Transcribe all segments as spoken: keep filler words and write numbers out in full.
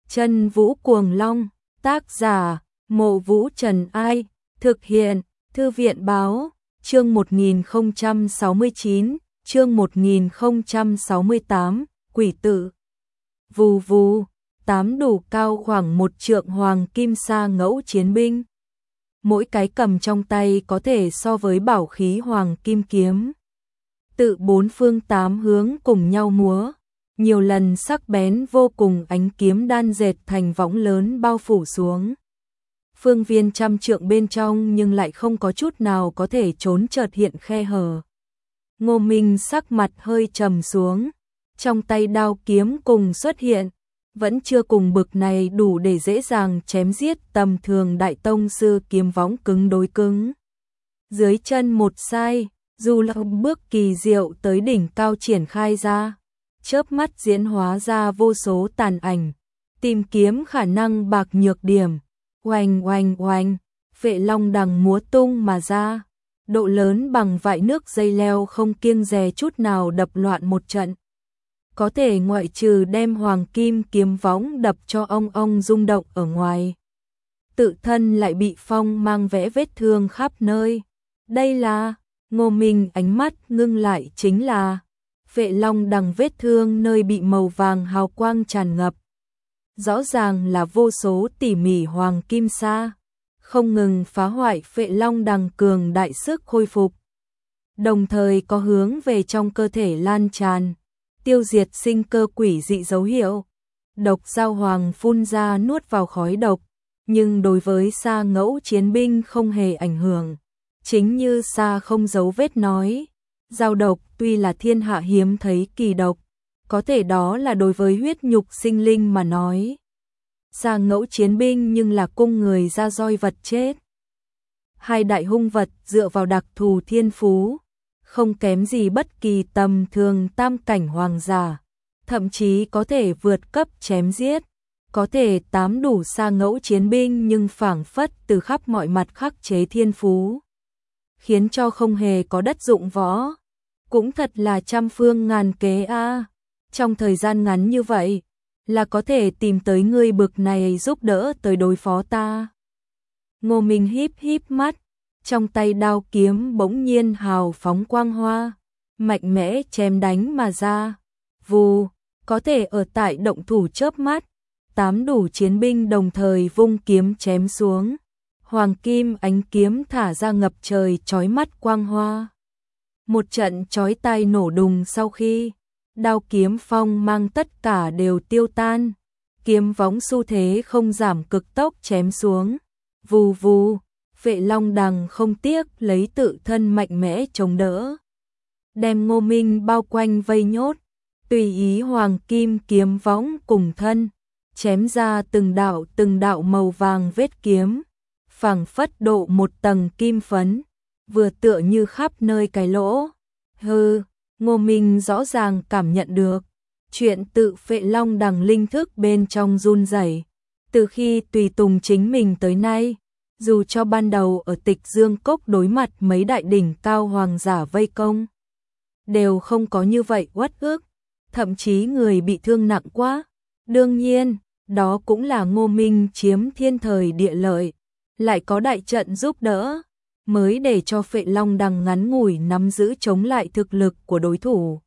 Chân Vũ Cuồng Long, tác giả, Mộ Vũ Trần Ai, thực hiện, Thư viện Báo, chương một nghìn không trăm sáu mươi chín, chương một nghìn không trăm sáu mươi tám, Quỷ Tự. Vù vù, tám đủ cao khoảng một trượng hoàng kim sa ngẫu chiến binh. Mỗi cái cầm trong tay có thể so với bảo khí hoàng kim kiếm. Tự bốn phương tám hướng cùng nhau múa, nhiều lần sắc bén vô cùng ánh kiếm đan dệt thành võng lớn bao phủ xuống. Phương viên trăm trượng bên trong nhưng lại không có chút nào có thể trốn chợt hiện khe hở. Ngô Minh sắc mặt hơi trầm xuống, trong tay đao kiếm cùng xuất hiện, vẫn chưa cùng bực này đủ để dễ dàng chém giết tầm thường đại tông sư kiếm võng cứng đối cứng. Dưới chân một sai, dù là bước kỳ diệu tới đỉnh cao triển khai ra, chớp mắt diễn hóa ra vô số tàn ảnh, tìm kiếm khả năng bạc nhược điểm. Oanh oanh oanh, Phệ Long đằng múa tung mà ra, độ lớn bằng vại nước dây leo không kiêng dè chút nào đập loạn một trận. Có thể ngoại trừ đem hoàng kim kiếm võng đập cho ong ong rung động ở ngoài, tự thân lại bị phong mang vẽ vết thương khắp nơi. Đây là, Ngô Minh ánh mắt ngưng lại, chính là Phệ Long đằng vết thương nơi bị màu vàng hào quang tràn ngập. Rõ ràng là vô số tỉ mỉ hoàng kim sa, không ngừng phá hoại Phệ Long đằng cường đại sức khôi phục. Đồng thời có hướng về trong cơ thể lan tràn, tiêu diệt sinh cơ quỷ dị dấu hiệu. Độc Dao Hoàng phun ra nuốt vào khói độc, nhưng đối với sa ngẫu chiến binh không hề ảnh hưởng. Chính như sa không giấu vết nói, dao độc tuy là thiên hạ hiếm thấy kỳ độc, có thể đó là đối với huyết nhục sinh linh mà nói. Sa ngẫu chiến binh nhưng là cung người ra roi vật chết. Hai đại hung vật dựa vào đặc thù thiên phú, không kém gì bất kỳ tầm thường tam cảnh hoàng giả, thậm chí có thể vượt cấp chém giết, có thể tám đủ sa ngẫu chiến binh nhưng phảng phất từ khắp mọi mặt khắc chế thiên phú, khiến cho không hề có đất dụng võ. Cũng thật là trăm phương ngàn kế a. À. Trong thời gian ngắn như vậy, là có thể tìm tới người bực này giúp đỡ tới đối phó ta. Ngô Minh híp híp mắt, trong tay đao kiếm bỗng nhiên hào phóng quang hoa, mạnh mẽ chém đánh mà ra. Vù, có thể ở tại động thủ chớp mắt, tám đủ chiến binh đồng thời vung kiếm chém xuống. Hoàng kim ánh kiếm thả ra ngập trời chói mắt quang hoa. Một trận chói tai nổ đùng sau khi đao kiếm phong mang tất cả đều tiêu tan, kiếm võng xu thế không giảm cực tốc chém xuống. Vù vù, Phệ Long đằng không tiếc lấy tự thân mạnh mẽ chống đỡ, đem Ngô Minh bao quanh vây nhốt, tùy ý hoàng kim kiếm võng cùng thân chém ra từng đạo từng đạo màu vàng vết kiếm, phảng phất độ một tầng kim phấn, vừa tựa như khắp nơi cái lỗ. Hừ, Ngô Minh rõ ràng cảm nhận được chuyện tự Phệ Long đằng linh thức bên trong run rẩy. Từ khi tùy tùng chính mình tới nay, dù cho ban đầu ở Tịch Dương Cốc đối mặt mấy đại đỉnh cao hoàng giả vây công, đều không có như vậy uất ức, thậm chí người bị thương nặng quá. Đương nhiên, đó cũng là Ngô Minh chiếm thiên thời địa lợi, lại có đại trận giúp đỡ, mới để cho Phệ Long đằng ngắn ngủi nắm giữ chống lại thực lực của đối thủ.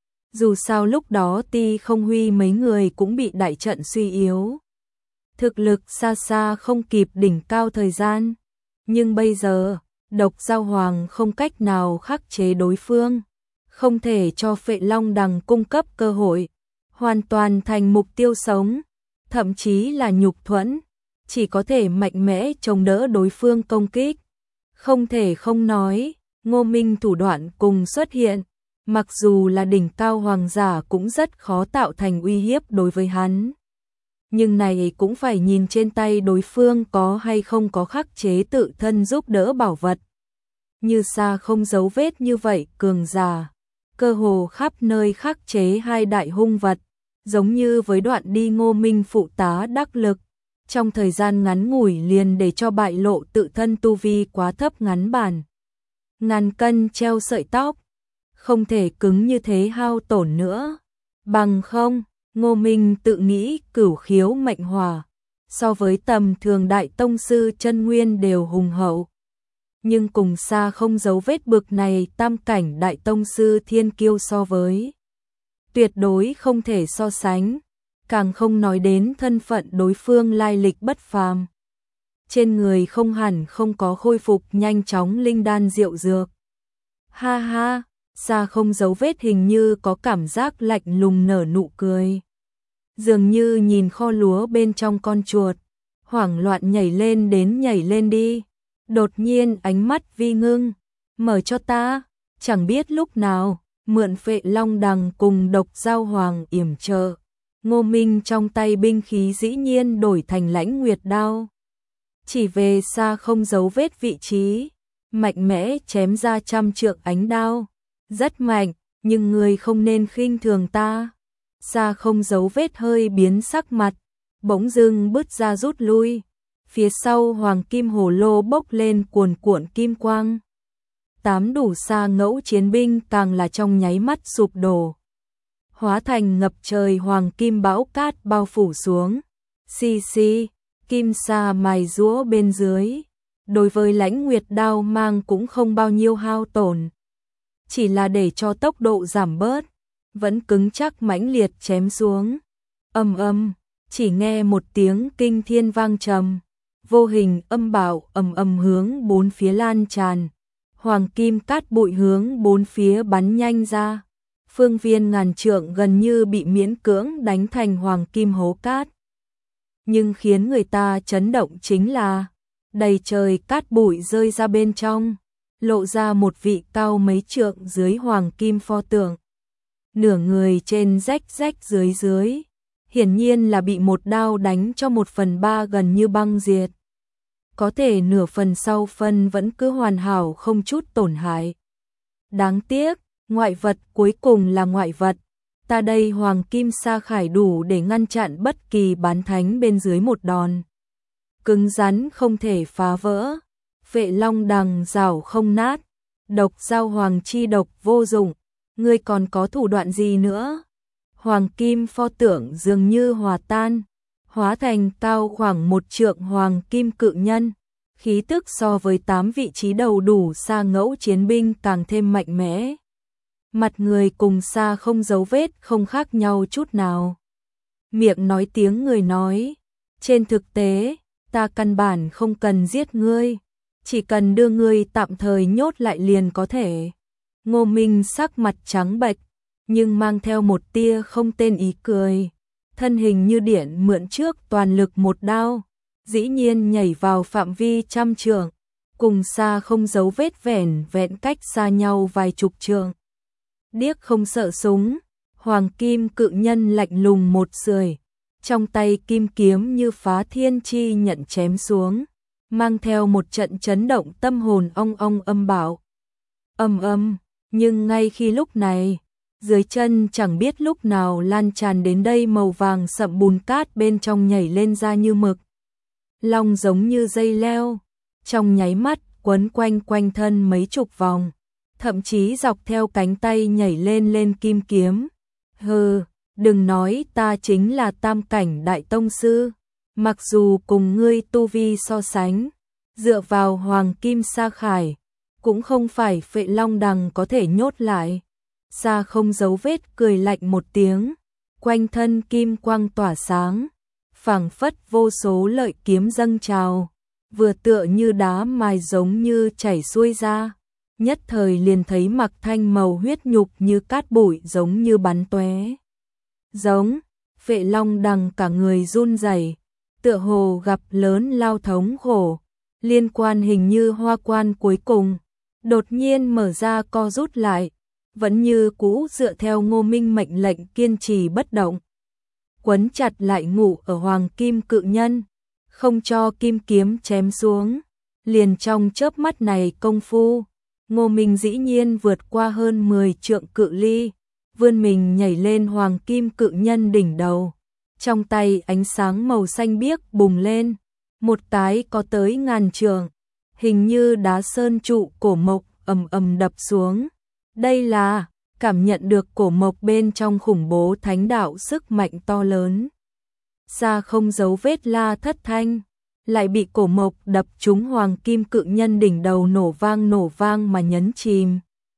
Dù sao lúc đó Ti Không Huy mấy người cũng bị đại trận suy yếu, thực lực xa xa không kịp đỉnh cao thời gian, nhưng bây giờ, Độc Dao Hoàng không cách nào khắc chế đối phương, không thể cho Phệ Long đằng cung cấp cơ hội, hoàn toàn thành mục tiêu sống, thậm chí là nhục thuẫn, chỉ có thể mạnh mẽ chống đỡ đối phương công kích. Không thể không nói, Ngô Minh thủ đoạn cùng xuất hiện, mặc dù là đỉnh cao hoàng giả cũng rất khó tạo thành uy hiếp đối với hắn. Nhưng này cũng phải nhìn trên tay đối phương có hay không có khắc chế tự thân giúp đỡ bảo vật. Như Sa không giấu vết như vậy cường giả, cơ hồ khắp nơi khắc chế hai đại hung vật, giống như với đoạn đi Ngô Minh phụ tá đắc lực. Trong thời gian ngắn ngủi liền để cho bại lộ tự thân tu vi quá thấp ngắn bản. Ngàn cân treo sợi tóc, không thể cứng như thế hao tổn nữa. Bằng không, Ngô Minh tự nghĩ cửu khiếu mệnh hỏa, so với tầm thường đại tông sư chân nguyên đều hùng hậu. Nhưng cùng xa không giấu vết bực này tam cảnh đại tông sư thiên kiêu so với. Tuyệt đối không thể so sánh, càng không nói đến thân phận đối phương lai lịch bất phàm. Trên người không hẳn không có khôi phục nhanh chóng linh đan diệu dược. Ha ha, xa không giấu vết hình như có cảm giác lạnh lùng nở nụ cười. Dường như nhìn kho lúa bên trong con chuột, hoảng loạn nhảy lên đến nhảy lên đi. Đột nhiên ánh mắt vi ngưng, mở cho ta, chẳng biết lúc nào, mượn Phệ Long Đằng cùng Độc Giao Hoàng yểm trợ. Ngô Minh trong tay binh khí dĩ nhiên đổi thành Lãnh Nguyệt đao. Chỉ về xa không giấu vết vị trí, mạnh mẽ chém ra trăm trượng ánh đao. Rất mạnh, nhưng người không nên khinh thường ta. Xa không giấu vết hơi biến sắc mặt, bỗng dưng bứt ra rút lui. Phía sau hoàng kim hồ lô bốc lên cuồn cuộn kim quang. Tám đủ xa ngẫu chiến binh càng là trong nháy mắt sụp đổ. Hóa thành ngập trời hoàng kim bão cát bao phủ xuống. Xì xì, kim sa mài giũa bên dưới. Đối với Lãnh Nguyệt đao mang cũng không bao nhiêu hao tổn. Chỉ là để cho tốc độ giảm bớt, vẫn cứng chắc mãnh liệt chém xuống. Ầm ầm, chỉ nghe một tiếng kinh thiên vang trầm. Vô hình âm bạo ầm ầm hướng bốn phía lan tràn, hoàng kim cát bụi hướng bốn phía bắn nhanh ra, phương viên ngàn trượng gần như bị miễn cưỡng đánh thành hoàng kim hố cát. Nhưng khiến người ta chấn động chính là, đầy trời cát bụi rơi ra bên trong, lộ ra một vị cao mấy trượng dưới hoàng kim pho tượng. Nửa người trên rách rách dưới dưới, hiển nhiên là bị một đao đánh cho một phần ba gần như băng diệt. Có thể nửa phần sau phân vẫn cứ hoàn hảo không chút tổn hại. Đáng tiếc, ngoại vật cuối cùng là ngoại vật. Ta đây hoàng kim sa khải đủ để ngăn chặn bất kỳ bán thánh bên dưới một đòn. Cứng rắn không thể phá vỡ. Phệ Long Đằng rào không nát. Độc Giao Hoàng chi độc vô dụng. Ngươi còn có thủ đoạn gì nữa? Hoàng kim pho tượng dường như hòa tan, hóa thành cao khoảng một trượng hoàng kim cự nhân. Khí tức so với tám vị trí đầu đủ xa ngẫu chiến binh càng thêm mạnh mẽ. Mặt người cùng xa không giấu vết không khác nhau chút nào. Miệng nói tiếng người nói. Trên thực tế, ta căn bản không cần giết ngươi. Chỉ cần đưa ngươi tạm thời nhốt lại liền có thể. Ngô Minh sắc mặt trắng bệch, nhưng mang theo một tia không tên ý cười. Thân hình như điện mượn trước toàn lực một đao, dĩ nhiên nhảy vào phạm vi trăm trượng, cùng xa không giấu vết vẻn vẹn cách xa nhau vài chục trượng. Điếc không sợ súng, hoàng kim cự nhân lạnh lùng một sưởi, trong tay kim kiếm như phá thiên chi nhận chém xuống, mang theo một trận chấn động tâm hồn ong ong âm bạo. Âm âm, nhưng ngay khi lúc này, dưới chân chẳng biết lúc nào lan tràn đến đây màu vàng sậm bùn cát bên trong nhảy lên ra như mực. Long giống như dây leo, trong nháy mắt quấn quanh quanh thân mấy chục vòng, thậm chí dọc theo cánh tay nhảy lên lên kim kiếm. Hừ, đừng nói ta chính là tam cảnh đại tông sư, mặc dù cùng ngươi tu vi so sánh, dựa vào hoàng kim sa khải, cũng không phải Phệ Long Đằng có thể nhốt lại. Xa không giấu vết cười lạnh một tiếng, quanh thân kim quang tỏa sáng, phảng phất vô số lợi kiếm dâng trào, vừa tựa như đá mài giống như chảy xuôi ra, nhất thời liền thấy mặc thanh màu huyết nhục như cát bụi giống như bắn tóe. Giống, Phệ Long Đằng cả người run rẩy, tựa hồ gặp lớn lao thống khổ, liên quan hình như hoa quan cuối cùng, đột nhiên mở ra co rút lại. Vẫn như cũ dựa theo Ngô Minh mệnh lệnh kiên trì bất động. Quấn chặt lại ngủ ở hoàng kim cự nhân, không cho kim kiếm chém xuống. Liền trong chớp mắt này công phu, Ngô Minh dĩ nhiên vượt qua hơn mười trượng cự ly, vươn mình nhảy lên hoàng kim cự nhân đỉnh đầu. Trong tay ánh sáng màu xanh biếc bùng lên, một cái có tới ngàn trượng, hình như đá sơn trụ cổ mộc ầm ầm đập xuống. Đây là cảm nhận được cổ mộc bên trong khủng bố thánh đạo sức mạnh to lớn. Xa không dấu vết la thất thanh, lại bị cổ mộc đập trúng hoàng kim cự nhân đỉnh đầu nổ vang nổ vang mà nhấn chìm.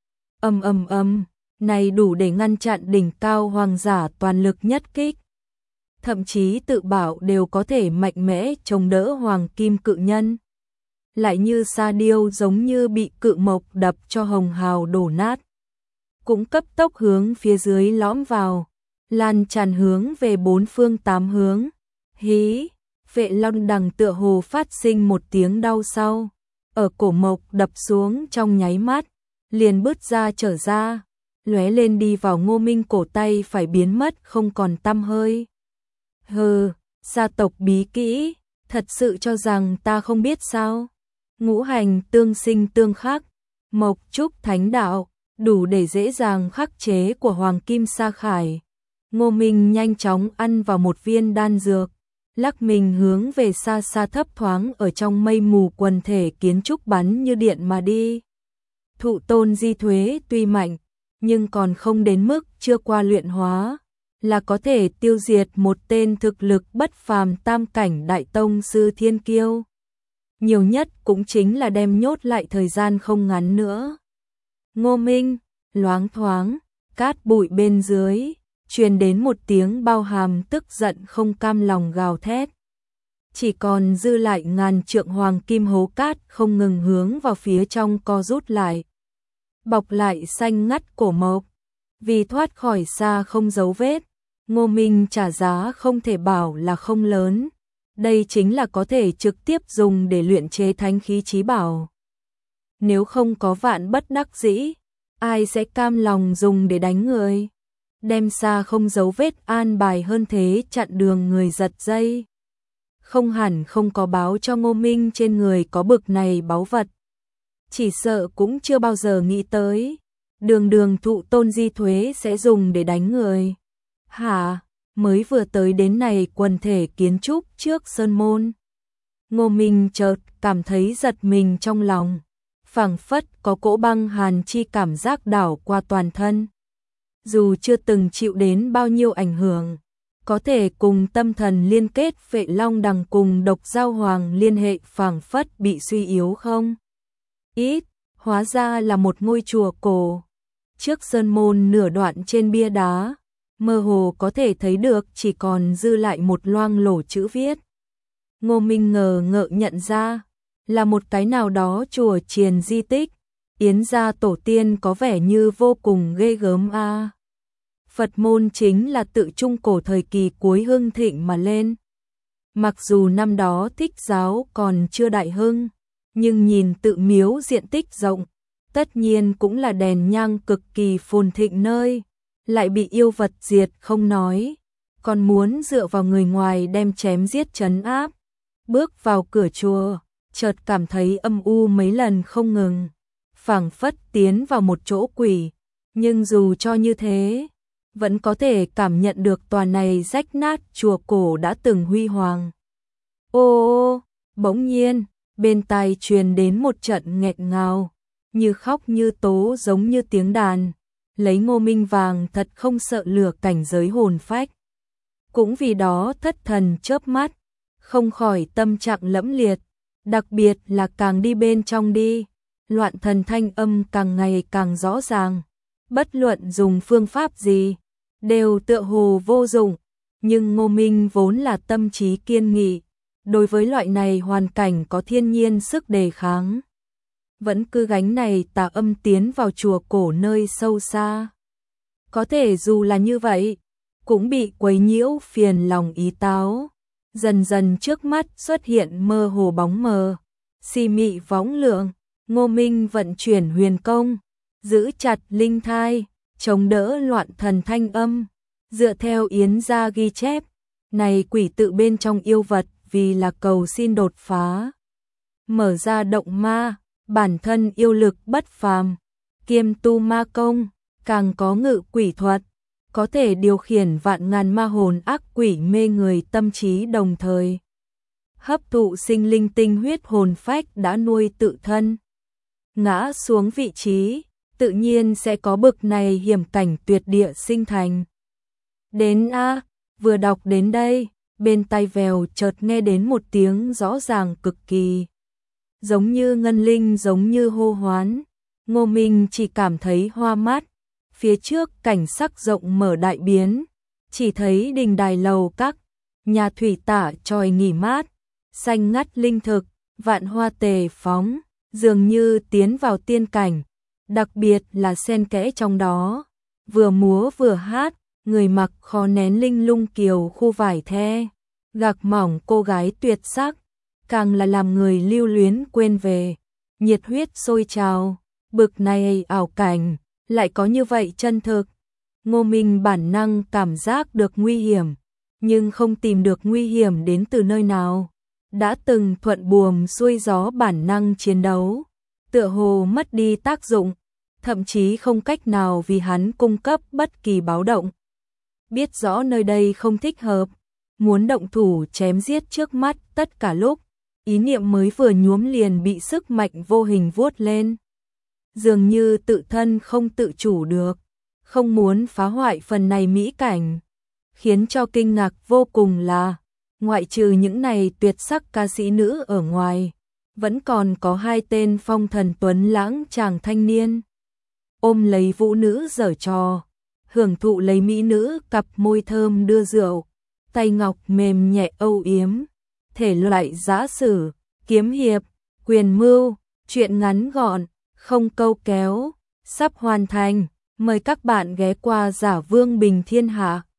Âm âm âm, này đủ để ngăn chặn đỉnh cao hoàng giả toàn lực nhất kích. Thậm chí tự bảo đều có thể mạnh mẽ chống đỡ hoàng kim cự nhân. Lại như sa điêu giống như bị cự mộc đập cho hồng hào đổ nát. Cũng cấp tốc hướng phía dưới lõm vào, lan tràn hướng về bốn phương tám hướng. Hí, Vệ Long Đằng tựa hồ phát sinh một tiếng đau sau, ở cổ mộc đập xuống trong nháy mắt, liền bứt ra trở ra, lóe lên đi vào Ngô Minh cổ tay phải biến mất không còn tăm hơi. Hừ, gia tộc bí kỹ, thật sự cho rằng ta không biết sao? Ngũ hành tương sinh tương khắc, mộc trúc thánh đạo, đủ để dễ dàng khắc chế của Hoàng Kim Sa Khải. Ngô Minh nhanh chóng ăn vào một viên đan dược, lắc mình hướng về xa xa thấp thoáng ở trong mây mù quần thể kiến trúc bắn như điện mà đi. Thụ tôn di thuế tuy mạnh, nhưng còn không đến mức chưa qua luyện hóa, là có thể tiêu diệt một tên thực lực bất phàm tam cảnh đại tông sư thiên kiêu. Nhiều nhất cũng chính là đem nhốt lại thời gian không ngắn nữa. Ngô Minh, loáng thoáng, cát bụi bên dưới, truyền đến một tiếng bao hàm tức giận không cam lòng gào thét. Chỉ còn dư lại ngàn trượng hoàng kim hố cát không ngừng hướng vào phía trong co rút lại. Bọc lại xanh ngắt cổ mộc, vì thoát khỏi xa không dấu vết, Ngô Minh trả giá không thể bảo là không lớn. Đây chính là có thể trực tiếp dùng để luyện chế thánh khí chí bảo. Nếu không có vạn bất đắc dĩ, ai sẽ cam lòng dùng để đánh người? Đem xa không dấu vết an bài hơn thế chặn đường người giật dây. Không hẳn không có báo cho Ngô Minh trên người có bực này báu vật. Chỉ sợ cũng chưa bao giờ nghĩ tới. Đường đường thụ tôn di thuế sẽ dùng để đánh người. Hả? Mới vừa tới đến này quần thể kiến trúc trước sơn môn. Ngô Minh chợt cảm thấy giật mình trong lòng. Phảng phất có cỗ băng hàn chi cảm giác đảo qua toàn thân. Dù chưa từng chịu đến bao nhiêu ảnh hưởng, có thể cùng tâm thần liên kết Vệ Long Đằng cùng Độc Giao Hoàng liên hệ phảng phất bị suy yếu không? Ít, hóa ra là một ngôi chùa cổ. Trước sơn môn nửa đoạn trên bia đá, mơ hồ có thể thấy được chỉ còn dư lại một loang lổ chữ viết. Ngô Minh ngờ ngợ nhận ra, là một cái nào đó chùa chiền di tích, Yến gia tổ tiên có vẻ như vô cùng ghê gớm a. À. Phật môn chính là tự trung cổ thời kỳ cuối hưng thịnh mà lên. Mặc dù năm đó Thích giáo còn chưa đại hưng, nhưng nhìn tự miếu diện tích rộng, tất nhiên cũng là đèn nhang cực kỳ phồn thịnh nơi, lại bị yêu vật diệt không nói, còn muốn dựa vào người ngoài đem chém giết trấn áp. Bước vào cửa chùa, chợt cảm thấy âm u mấy lần không ngừng, phảng phất tiến vào một chỗ quỷ, nhưng dù cho như thế, vẫn có thể cảm nhận được tòa này rách nát chùa cổ đã từng huy hoàng. Ô ô, bỗng nhiên, bên tai truyền đến một trận nghẹn ngào, như khóc như tố giống như tiếng đàn, lấy Ngô Minh vàng thật không sợ lửa cảnh giới hồn phách. Cũng vì đó thất thần chớp mắt, không khỏi tâm trạng lẫm liệt, đặc biệt là càng đi bên trong đi, loạn thần thanh âm càng ngày càng rõ ràng, bất luận dùng phương pháp gì, đều tựa hồ vô dụng, nhưng Ngô Minh vốn là tâm trí kiên nghị, đối với loại này hoàn cảnh có thiên nhiên sức đề kháng. Vẫn cứ gánh này tà âm tiến vào chùa cổ nơi sâu xa. Có thể dù là như vậy, cũng bị quấy nhiễu phiền lòng ý táo. Dần dần trước mắt xuất hiện mơ hồ bóng mờ, xì mị võng lượng, Ngô Minh vận chuyển huyền công, giữ chặt linh thai, chống đỡ loạn thần thanh âm. Dựa theo Yến gia ghi chép, này quỷ tự bên trong yêu vật vì là cầu xin đột phá, mở ra động ma, bản thân yêu lực bất phàm, kiêm tu ma công, càng có ngự quỷ thuật, có thể điều khiển vạn ngàn ma hồn ác quỷ mê người tâm trí đồng thời. Hấp thụ sinh linh tinh huyết hồn phách đã nuôi tự thân. Ngã xuống vị trí, tự nhiên sẽ có bực này hiểm cảnh tuyệt địa sinh thành. Đến a, vừa đọc đến đây, bên tai Vèo chợt nghe đến một tiếng rõ ràng cực kỳ, giống như ngân linh, giống như hô hoán. Ngô Minh chỉ cảm thấy hoa mắt, phía trước cảnh sắc rộng mở đại biến, chỉ thấy đình đài lầu các, nhà thủy tả tròi nghỉ mát, xanh ngắt linh thực, vạn hoa tề phóng, dường như tiến vào tiên cảnh, đặc biệt là xen kẽ trong đó, vừa múa vừa hát, người mặc khó nén linh lung kiều khu vải the, gạc mỏng cô gái tuyệt sắc, càng là làm người lưu luyến quên về, nhiệt huyết sôi trào, bực này ảo cảnh, lại có như vậy chân thực. Ngô Minh bản năng cảm giác được nguy hiểm, nhưng không tìm được nguy hiểm đến từ nơi nào. Đã từng thuận buồm xuôi gió bản năng chiến đấu, tựa hồ mất đi tác dụng, thậm chí không cách nào vì hắn cung cấp bất kỳ báo động. Biết rõ nơi đây không thích hợp, muốn động thủ chém giết trước mắt tất cả lúc, ý niệm mới vừa nhuốm liền bị sức mạnh vô hình vuốt lên. Dường như tự thân không tự chủ được, không muốn phá hoại phần này mỹ cảnh. Khiến cho kinh ngạc vô cùng là, ngoại trừ những này tuyệt sắc ca sĩ nữ ở ngoài, vẫn còn có hai tên phong thần tuấn lãng chàng thanh niên. Ôm lấy vũ nữ giở trò, hưởng thụ lấy mỹ nữ cặp môi thơm đưa rượu, tay ngọc mềm nhẹ âu yếm, thể loại giã sử, kiếm hiệp, quyền mưu, chuyện ngắn gọn, không câu kéo, sắp hoàn thành. Mời các bạn ghé qua Giả Vương Bình Thiên Hạ.